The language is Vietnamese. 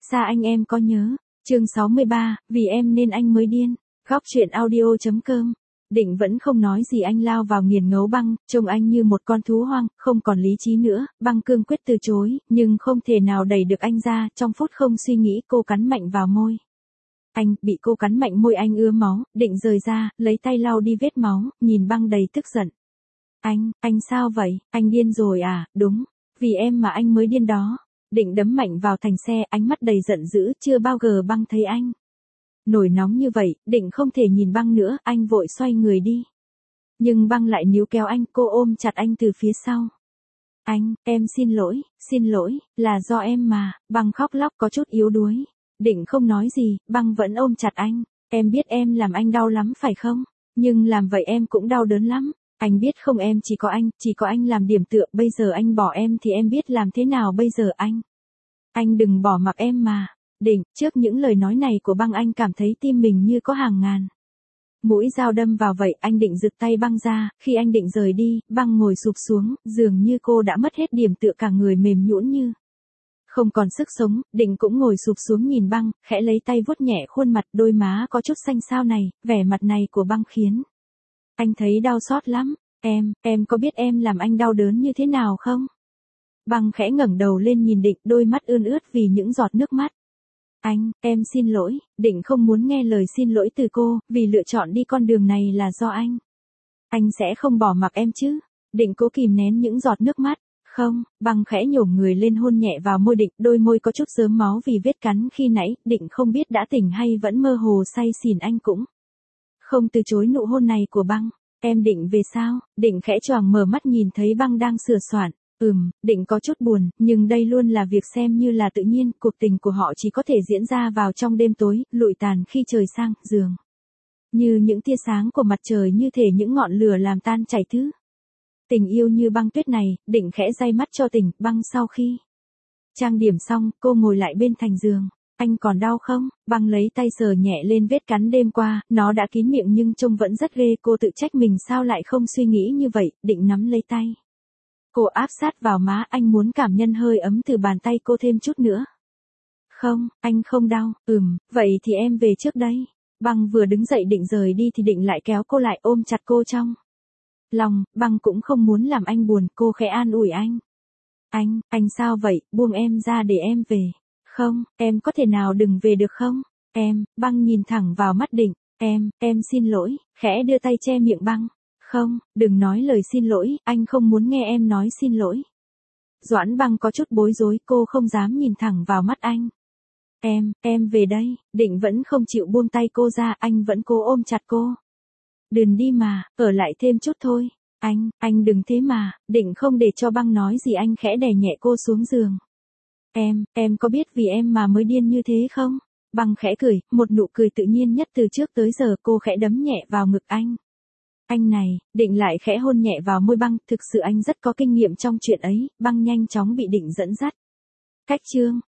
xa anh em có nhớ. Chương 63, vì em nên anh mới điên. Góc truyện audio.com. Định vẫn không nói gì, anh lao vào nghiền ngấu Băng, trông anh như một con thú hoang, không còn lý trí nữa. Băng cương quyết từ chối, nhưng không thể nào đẩy được anh ra. Trong phút không suy nghĩ, cô cắn mạnh vào môi. Anh, bị cô cắn mạnh môi, anh ứa máu, định rời ra, lấy tay lau đi vết máu, nhìn Băng đầy tức giận. Anh sao vậy, anh điên rồi à? Đúng, vì em mà anh mới điên đó. Định đấm mạnh vào thành xe, ánh mắt đầy giận dữ, chưa bao giờ Băng thấy anh nổi nóng như vậy. Định không thể nhìn Băng nữa, anh vội xoay người đi. Nhưng Băng lại níu kéo anh, cô ôm chặt anh từ phía sau. Em xin lỗi, là do em mà. Băng khóc lóc có chút yếu đuối. Định không nói gì, Băng vẫn ôm chặt anh. Em biết em làm anh đau lắm phải không? Nhưng làm vậy em cũng đau đớn lắm. Anh biết không, em chỉ có anh làm điểm tựa, bây giờ anh bỏ em thì em biết làm thế nào bây giờ anh. Anh đừng bỏ mặc em mà. Định, trước những lời nói này của Băng, anh cảm thấy tim mình như có hàng ngàn mũi dao đâm vào vậy. Anh định giựt tay Băng ra, khi anh định rời đi, Băng ngồi sụp xuống, dường như cô đã mất hết điểm tựa, cả người mềm nhũn như không còn sức sống. Định cũng ngồi sụp xuống nhìn Băng, khẽ lấy tay vuốt nhẹ khuôn mặt, đôi má có chút xanh xao này. Vẻ mặt này của Băng khiến anh thấy đau xót lắm. Em có biết em làm anh đau đớn như thế nào không? Băng khẽ ngẩng đầu lên nhìn Định, đôi mắt ươn ướt vì những giọt nước mắt. Em xin lỗi. Định không muốn nghe lời xin lỗi từ cô, vì lựa chọn đi con đường này là do anh. Anh sẽ không bỏ mặc em chứ? Định cố kìm nén những giọt nước mắt. Không. Băng khẽ nhổm người lên hôn nhẹ vào môi Định, đôi môi có chút rớm máu vì vết cắn khi nãy. Định không biết đã tỉnh hay vẫn mơ hồ say xỉn, anh cũng không từ chối nụ hôn này của Băng. Em định về sao? Định khẽ choàng mở mắt nhìn thấy Băng đang sửa soạn. Định có chút buồn, nhưng đây luôn là việc xem như là tự nhiên. Cuộc tình của họ chỉ có thể diễn ra vào trong đêm tối, lụi tàn khi trời sang, dường như những tia sáng của mặt trời, như thể những ngọn lửa làm tan chảy thứ tình yêu như băng tuyết này. Định khẽ day mắt cho tỉnh. Băng sau khi trang điểm xong, cô ngồi lại bên thành giường. Anh còn đau không? Băng lấy tay sờ nhẹ lên vết cắn đêm qua, nó đã kín miệng nhưng trông vẫn rất ghê. Cô tự trách mình sao lại không suy nghĩ như vậy. Định nắm lấy tay cô áp sát vào má, anh muốn cảm nhận hơi ấm từ bàn tay cô thêm chút nữa. Không, anh không đau. Vậy thì em về trước đây. Băng vừa đứng dậy định rời đi thì Định lại kéo cô lại, ôm chặt cô trong lòng. Băng cũng không muốn làm anh buồn, cô khẽ an ủi anh. Anh sao vậy, buông em ra để em về. Không, em có thể nào đừng về được không? Băng nhìn thẳng vào mắt Định. Em xin lỗi, khẽ đưa tay che miệng Băng. Không, đừng nói lời xin lỗi, anh không muốn nghe em nói xin lỗi. Doãn Băng có chút bối rối, cô không dám nhìn thẳng vào mắt anh. Em về đây. Định vẫn không chịu buông tay cô ra, anh vẫn cố ôm chặt cô. Đừng đi mà, ở lại thêm chút thôi. Anh đừng thế mà. Định không để cho Băng nói gì, anh khẽ đè nhẹ cô xuống giường. Em có biết vì em mà mới điên như thế không? Băng khẽ cười, một nụ cười tự nhiên nhất từ trước tới giờ. Cô khẽ đấm nhẹ vào ngực anh. Anh này. Định lại khẽ hôn nhẹ vào môi Băng, thực sự anh rất có kinh nghiệm trong chuyện ấy. Băng nhanh chóng bị Định dẫn dắt cách chương.